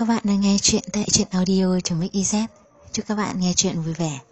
Các bạn đang nghe chuyện tại truyện audio.mix.iz. Chúc các bạn nghe chuyện vui vẻ.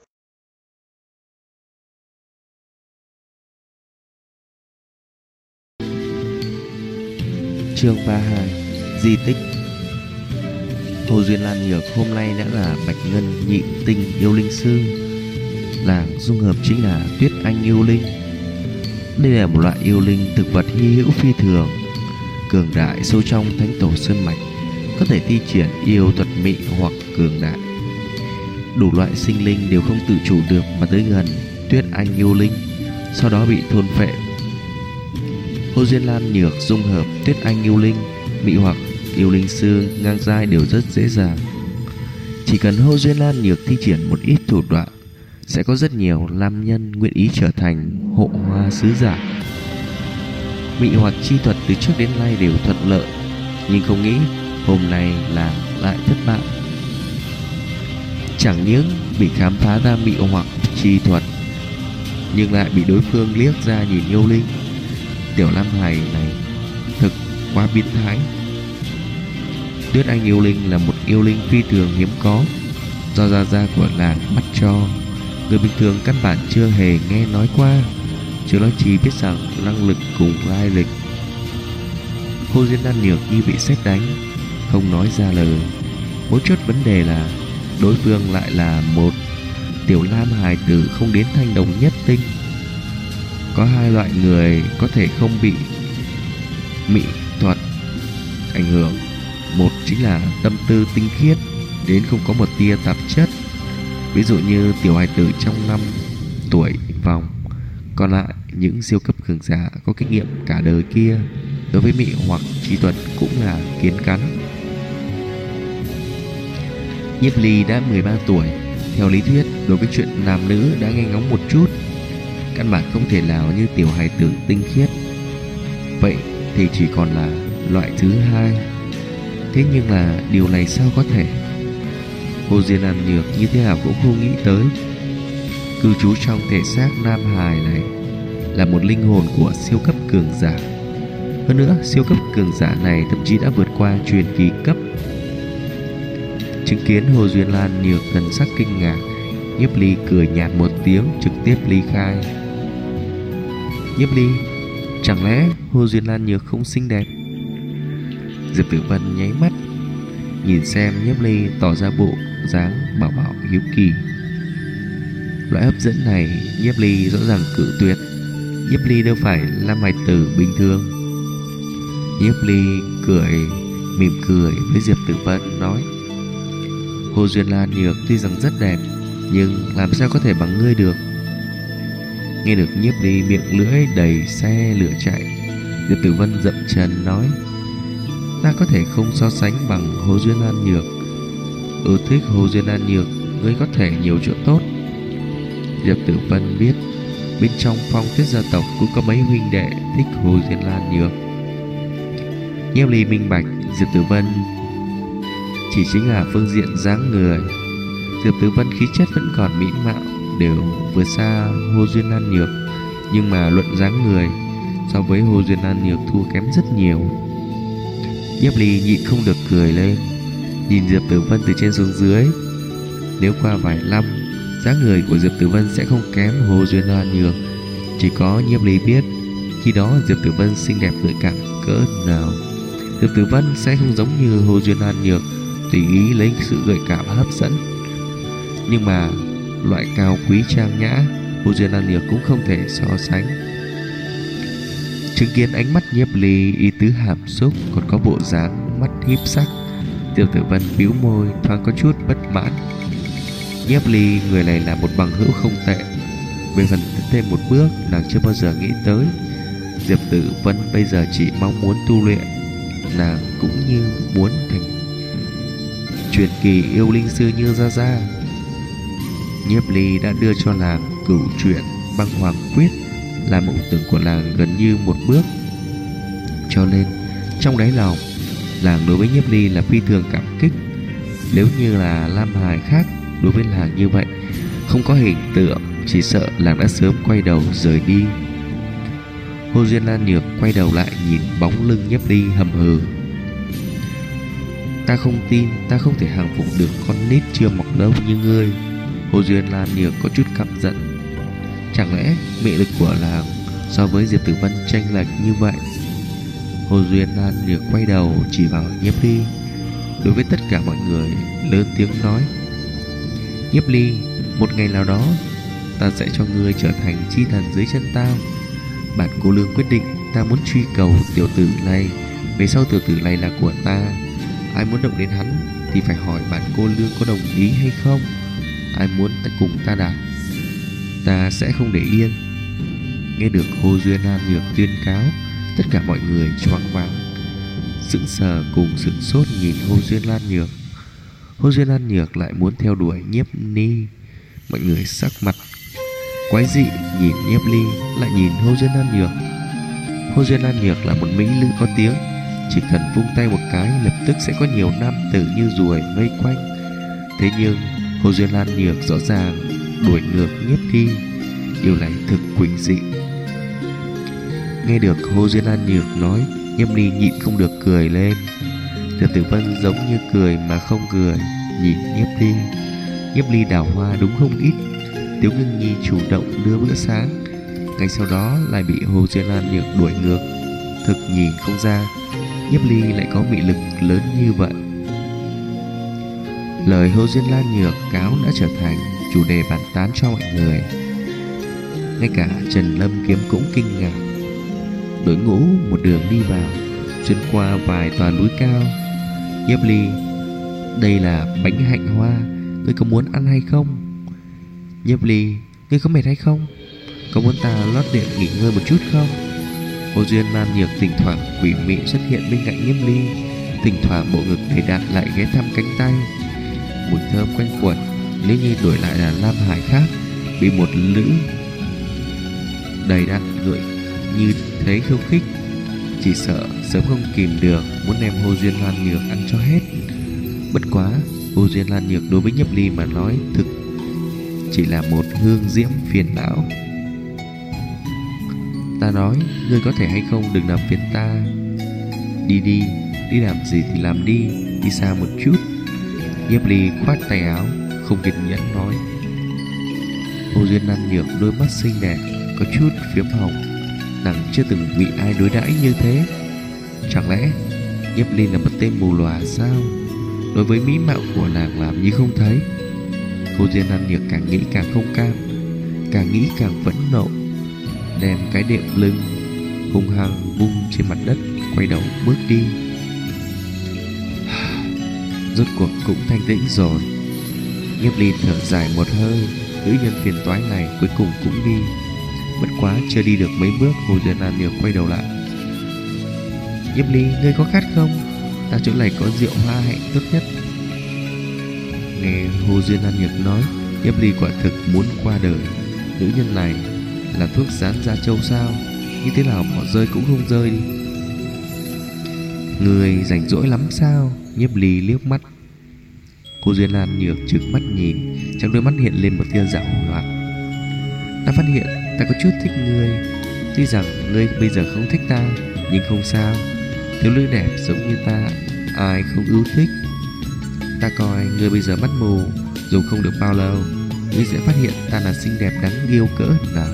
Chương 32: Di tích. Hồ Duyên Lan Nhược hôm nay đã là Bạch Ngân Nhị Tinh yêu linh sư. Làng dung hợp chính là Tuyết Anh yêu linh. Đây là một loại yêu linh thực vật hy hữu phi thường, cường đại sâu trong thánh tổ sơn mạch, có thể thi triển yêu thuật mị hoặc cường đại. Đủ loại sinh linh đều không tự chủ được mà tới gần Tuyết Anh yêu linh, sau đó bị thôn phệ. Hồ Duyên Lan Nhược dung hợp Tuyết Anh yêu linh, mị hoặc yêu linh sư ngang giai đều rất dễ dàng. Chỉ cần Hồ Duyên Lan Nhược thi triển một ít thủ đoạn, sẽ có rất nhiều nam nhân nguyện ý trở thành hộ hoa sứ giả. Mị hoặc chi thuật từ trước đến nay đều thuận lợi, nhưng không nghĩ hôm nay là lại thất bại. Chẳng những bị khám phá ra mị hoặc chi thuật, nhưng lại bị đối phương liếc ra nhìn yêu linh. Tiểu Nam Hải này thực quá biến thái. Tuyết Anh yêu linh là một yêu linh phi thường hiếm có, do gia gia của làng bắt cho. Người bình thường căn bản chưa hề nghe nói qua, chứ nói chỉ biết rằng năng lực cùng lai lịch. Hồ Duyên Lan Nhược như bị sét đánh, không nói ra lời. Mấu chốt vấn đề là đối phương lại là một tiểu nam hài tử không đến thanh đồng nhất tinh. Có hai loại người có thể không bị mị thuật ảnh hưởng. Một chính là tâm tư tinh khiết đến không có một tia tạp chất, ví dụ như tiểu hài tử trong 5 tuổi vòng. Còn lại những siêu cấp cường giả có kinh nghiệm cả đời kia, đối với mị hoặc trí thuật cũng là kiến cắn. Nhiếp Ly đã 13 tuổi, theo lý thuyết đối với chuyện nam nữ đã nghe ngóng một chút, căn bản không thể nào như tiểu hài tử tinh khiết. Vậy thì chỉ còn là loại thứ hai. Thế nhưng là điều này sao có thể? Hồ Duyên Lan Nhược như thế nào cũng không nghĩ tới, cư trú trong thể xác nam hài này là một linh hồn của siêu cấp cường giả. Hơn nữa siêu cấp cường giả này thậm chí đã vượt qua truyền kỳ cấp. Chứng kiến Hồ Duyên Lan Nhược thần sắc kinh ngạc, Nhiếp Ly cười nhạt một tiếng trực tiếp ly khai. Nhiếp Ly, chẳng lẽ Hồ Duyên Lan Nhược không xinh đẹp? Diệp Tử Vân nháy mắt nhìn xem Nhiếp Ly, tỏ ra bộ dáng bảo bảo hiếu kỳ. Loại hấp dẫn này Nhiếp Ly rõ ràng cự tuyệt. Nhiếp Ly đâu phải là hài tử bình thường. Nhiếp Ly mỉm cười với Diệp Tử Vân nói: Hồ Duyên Lan Nhược tuy rằng rất đẹp, nhưng làm sao có thể bằng ngươi được? Nghe được Nhiếp Ly miệng lưỡi đầy xe lửa chạy, Diệp Tử Vân dậm chân nói: ta có thể không so sánh bằng Hồ Duyên Lan Nhược. Thích Hồ Duyên Lan Nhược, ngươi có thể nhiều chỗ tốt. Diệp Tử Vân biết bên trong Phong Tuyết gia tộc cũng có mấy huynh đệ thích Hồ Duyên Lan Nhược. Nhiếp Ly minh bạch Diệp Tử Vân chỉ chính là phương diện dáng người. Diệp Tử Vân khí chất vẫn còn mỹ mạo, đều vượt xa Hồ Duyên Lan Nhược, nhưng mà luận dáng người so với Hồ Duyên Lan Nhược thua kém rất nhiều. Nhiếp Ly nhịn không được cười lên, nhìn Diệp Tử Vân từ trên xuống dưới. Nếu qua vài năm, dáng người của Diệp Tử Vân sẽ không kém Hồ Duyên Lan Nhược. Chỉ có Nhiếp Ly biết khi đó Diệp Tử Vân xinh đẹp gợi cảm cỡ nào. Diệp Tử Vân sẽ không giống như Hồ Duyên Lan Nhược tùy ý lấy sự gợi cảm hấp dẫn, nhưng mà loại cao quý trang nhã Hồ Duyên Lan Nhược cũng không thể so sánh. Chứng kiến ánh mắt Nhiếp Ly ý tứ hàm xúc, còn có bộ dáng mắt híp sắc, Diệp Tử Vân bĩu môi thoáng có chút bất mãn. Nhiếp Ly người này là một bằng hữu không tệ, về phần thêm một bước nàng chưa bao giờ nghĩ tới. Diệp Tử Vân bây giờ chỉ mong muốn tu luyện, nàng cũng như muốn thành truyền kỳ yêu linh sư như Gia Gia. Nhiếp Ly đã đưa cho làng cửu truyện băng hoàng quyết là mộng tưởng của làng gần như một bước, cho nên trong đáy lòng làng đối với Nhiếp Ly là phi thường cảm kích. Nếu như là Lam Hải khác đối với làng như vậy, không có hình tượng, chỉ sợ làng đã sớm quay đầu rời đi. Hồ Duyên Lan Nhược quay đầu lại nhìn bóng lưng Nhiếp Ly hầm hừ: Ta không tin ta không thể hàng phục được con nít chưa mọc lông như ngươi. Hồ Duyên Lan Nhược có chút căm giận. Chẳng lẽ mị lực của làng so với Diệp Tử Vân chênh lệch như vậy? Hồ Duyên Lan Nhược quay đầu chỉ vào Nhiếp Ly, đối với tất cả mọi người lớn tiếng nói: Nhiếp Ly, một ngày nào đó ta sẽ cho ngươi trở thành chi thần dưới chân ta. Bản cô lương quyết định ta muốn truy cầu tiểu tử này, về sau tiểu tử này là của ta. Ai muốn động đến hắn thì phải hỏi bản cô lương có đồng ý hay không. Ai muốn cùng ta đạp, ta sẽ không để yên. Nghe được Hồ Duyên Lan Nhược tuyên cáo, tất cả mọi người choáng váng, sững sờ cùng sửng sốt nhìn Hồ Duyên Lan Nhược. Hồ Duyên Lan Nhược lại muốn theo đuổi Nhiếp Ly. Mọi người sắc mặt quái dị, nhìn Nhiếp Ly lại nhìn Hồ Duyên Lan Nhược. Hồ Duyên Lan Nhược là một mỹ nữ có tiếng, chỉ cần vung tay một cái lập tức sẽ có nhiều nam tử như ruồi vây quanh. Thế nhưng Hồ Duyên Lan Nhược rõ ràng đuổi ngược Nhiếp Ly, điều này thực quỷ dị. Nghe được Hồ Duyên Lan Nhược nói, Nhiếp Ly nhịn không được cười lên. Diệp Tử Vân giống như cười mà không cười, nhìn Nhiếp Ly. Nhiếp Ly đào hoa đúng không ít. Tiếu Ngưng Nhi chủ động đưa bữa sáng, ngay sau đó lại bị Hồ Duyên Lan Nhược đuổi ngược. Thực nhìn không ra Nhiếp Ly lại có mị lực lớn như vậy. Lời Hồ Duyên Lan Nhược cáo đã trở thành chủ đề bàn tán cho mọi người. Ngay cả Trần Lâm Kiếm cũng kinh ngạc. Đội ngũ một đường đi vào, xuyên qua vài tòa núi cao. Nhiếp Ly, đây là bánh hạnh hoa, ngươi có muốn ăn hay không? Nhiếp Ly, ngươi có mệt hay không? Có muốn ta lót đệm nghỉ ngơi một chút không? Hồ Duyên Lan Nhược thỉnh thoảng quỷ mị xuất hiện bên cạnh Nhiếp Ly, thỉnh thoảng bộ ngực đầy đặn lại ghé thăm cánh tay. Mùi thơm quanh quẩn. Nếu như đổi lại là Lam Hải khác, bị một nữ đầy đặn gợi như thế khiêu khích, chỉ sợ sớm không kìm được muốn đem Hồ Duyên Lan Nhược ăn cho hết. Bất quá Hồ Duyên Lan Nhược đối với Nhiếp Ly mà nói thực chỉ là một hương diễm phiền não. Ta nói, ngươi có thể hay không đừng làm phiền ta. Đi đi, đi làm gì thì làm đi, đi xa một chút. Nhiếp Ly khoát tay áo, không kiên nhẫn nói. Hồ Duyên Lan Nhược đôi mắt xinh đẹp có chút phiếm hồng, nàng chưa từng bị ai đối đãi như thế. Chẳng lẽ Nhiếp Ly là một tên mù lòa sao? Đối với mỹ mạo của nàng làm như không thấy. Hồ Duyên Lan Nhược càng nghĩ càng không cam, càng nghĩ càng phẫn nộ, đem cái đệm lưng hung hăng vung trên mặt đất, quay đầu bước đi. Rốt cuộc cũng thanh tĩnh rồi. Nhiếp Ly thở dài một hơi, nữ nhân phiền toái này cuối cùng cũng đi. Bất quá chưa đi được mấy bước, Hồ Duyên Lan Nhược quay đầu lại. Nhiếp Ly, ngươi có khát không? Ta chỗ này có rượu hoa hạnh tốt nhất. Nghe Hồ Duyên Lan Nhược nói, Nhiếp Ly quả thực muốn qua đời. Nữ nhân này là thuốc dán da trâu sao? Như thế nào bỏ rơi cũng không rơi đi. Người rảnh rỗi lắm sao? Nhiếp Ly liếc mắt. Hồ Duyên Lan Nhược trừng mắt nhìn, trong đôi mắt hiện lên một tia giảo hoạt. Ta phát hiện ta có chút thích ngươi. Tuy rằng ngươi bây giờ không thích ta, nhưng không sao. Thiếu nữ đẹp giống như ta, ai không ưa thích. Ta coi ngươi bây giờ mắt mù, dùng không được bao lâu, ngươi sẽ phát hiện ta là xinh đẹp đáng yêu cỡ nào.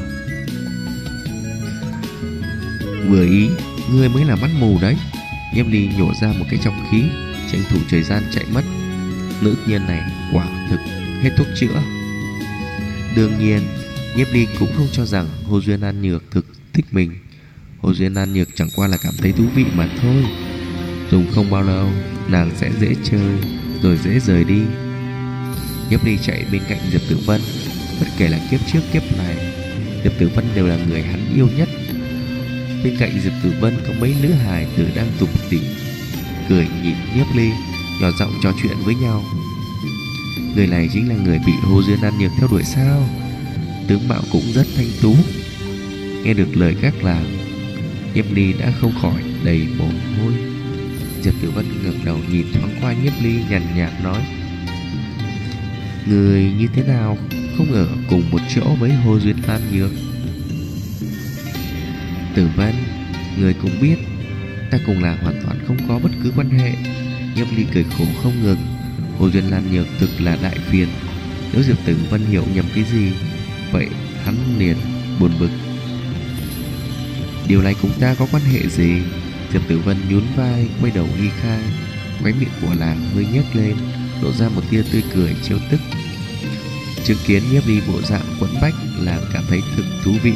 Vừa ý, ngươi mới là mắt mù đấy. Nhiếp Ly nhổ ra một cái trọng khí, tranh thủ thời gian chạy mất. Nữ nhân này quả thực hết thuốc chữa. Đương nhiên Nhiếp Ly cũng không cho rằng Hồ Duyên Lan Nhược thực thích mình. Hồ Duyên Lan Nhược chẳng qua là cảm thấy thú vị mà thôi. Dùng không bao lâu, nàng sẽ dễ chơi rồi dễ rời đi. Nhiếp Ly chạy bên cạnh Diệp Tử Vân. Bất kể là kiếp trước kiếp này, Diệp Tử Vân đều là người hắn yêu nhất. Bên cạnh Diệp Tử Vân có mấy nữ hài tử đang tủm tỉm cười nhìn Nhiếp Ly, nhỏ giọng trò chuyện với nhau. Người này chính là người bị Hồ Duyên Lan Nhược theo đuổi sao? Tướng mạo cũng rất thanh tú. Nghe được lời các làng, Nhiếp Ly đã không khỏi đầy mồ hôi. Diệp Tử Vân ngẩng đầu nhìn thoáng qua Nhiếp Ly, nhàn nhạt nói: người như thế nào không ở cùng một chỗ với Hồ Duyên Lan Nhược? Tử Vân, người cũng biết ta cùng là hoàn toàn không có bất cứ quan hệ. Nhiếp Ly cười khổ không ngừng. Hồ Duyên Lan Nhược thực là đại phiền. Nếu Diệp Tử Vân hiểu nhầm cái gì, vậy hắn liền buồn bực. Điều này cùng ta có quan hệ gì? Diệp Tử Vân nhún vai quay đầu ly khai. Khóe miệng của nàng hơi nhếch lên, lộ ra một tia tươi cười trêu tức. Chứng kiến Nhiếp Ly bộ dạng quẫn bách làm cảm thấy thực thú vị.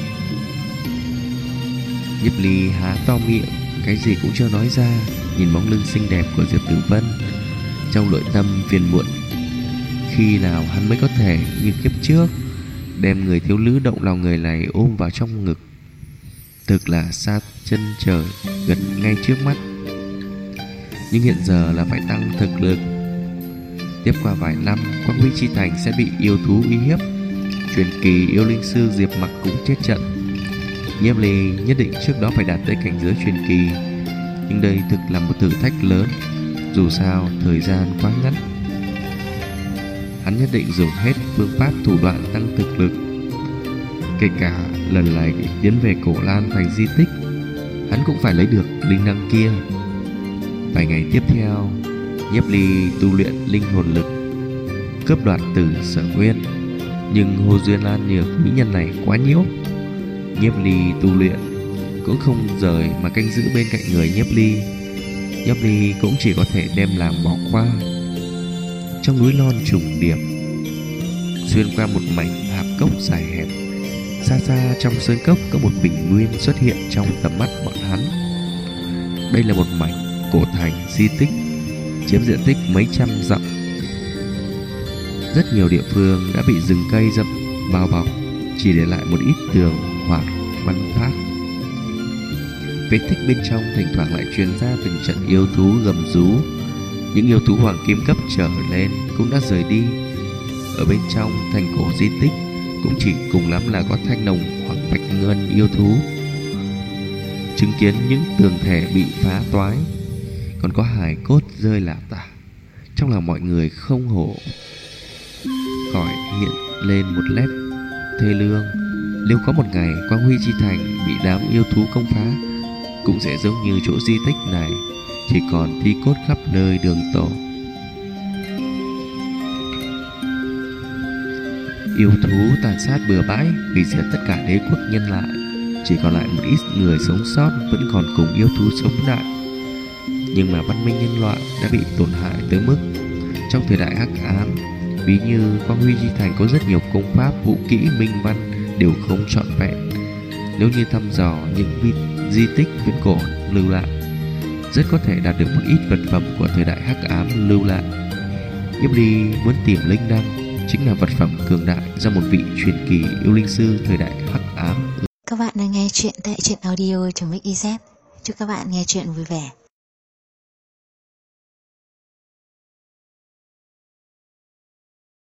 Nhiếp Ly há to miệng, cái gì cũng chưa nói ra, nhìn bóng lưng xinh đẹp của Diệp Tử Vân, trong nội tâm phiền muộn. Khi nào hắn mới có thể như kiếp trước đem người thiếu nữ động lòng người này ôm vào trong ngực? Thực là xa chân trời gần ngay trước mắt. Nhưng hiện giờ là phải tăng thực lực. Tiếp qua vài năm, Quang Huy Chi Thành sẽ bị yêu thú uy hiếp. Truyền kỳ yêu linh sư Diệp Mặc cũng chết trận. Nhiếp Ly nhất định trước đó phải đạt tới cảnh giới truyền kỳ. Nhưng đây thực là một thử thách lớn. Dù sao thời gian quá ngắn. Hắn nhất định dùng hết phương pháp thủ đoạn tăng thực lực. Kể cả lần này tiến về Cổ Lan thành di tích, hắn cũng phải lấy được linh năng kia. Vài ngày tiếp theo, Nhiếp Ly tu luyện linh hồn lực, cướp đoạt từ Sở Nguyên. Nhưng Hồ Duyên Lan Nhược mỹ nhân này quá nhiễu. Nhiếp Ly tu luyện cũng không rời mà canh giữ bên cạnh người Nhiếp Ly. Nhiếp Ly cũng chỉ có thể đem làm bỏ qua. Trong núi non trùng điệp, xuyên qua một mảnh hạp cốc dài hẹp, xa xa trong sơn cốc có một bình nguyên xuất hiện trong tầm mắt bọn hắn. Đây là một mảnh cổ thành di tích, chiếm diện tích mấy trăm dặm. Rất nhiều địa phương đã bị rừng cây rậm bao bọc, chỉ để lại một ít tường hoặc văn pháp. Vết tích bên trong thỉnh thoảng lại truyền ra từng trận yêu thú gầm rú. Những yêu thú hoàng kim cấp trở lên cũng đã rời đi. Ở bên trong thành cổ di tích cũng chỉ cùng lắm là có thanh đồng hoặc bạch ngân yêu thú. Chứng kiến những tường thể bị phá toái, còn có hài cốt rơi lả tả, trong lòng mọi người không hổ khỏi hiện lên một nét thê lương. Nếu có một ngày Quang Huy Chi Thành bị đám yêu thú công phá, cũng sẽ giống như chỗ di tích này, chỉ còn thi cốt khắp nơi đường tổ. Yêu thú tàn sát bừa bãi, hủy diệt tất cả đế quốc nhân loại. Chỉ còn lại một ít người sống sót vẫn còn cùng yêu thú sống lại. Nhưng mà văn minh nhân loại đã bị tổn hại tới mức trong thời đại hắc ám, ví như Quang Huy Chi Thành có rất nhiều công pháp, vũ kỹ, minh văn đều không trọn vẹn. Nếu như thăm dò những di tích viễn cổ lưu lại, rất có thể đạt được một ít vật phẩm của thời đại hắc ám lưu lại. Nhiếp Ly muốn tìm linh năng, chính là vật phẩm cường đại do một vị truyền kỳ yêu linh sư thời đại hắc ám. Các bạn đang nghe chuyện tại truyện audio.mix.iz. Chúc các bạn nghe chuyện vui vẻ.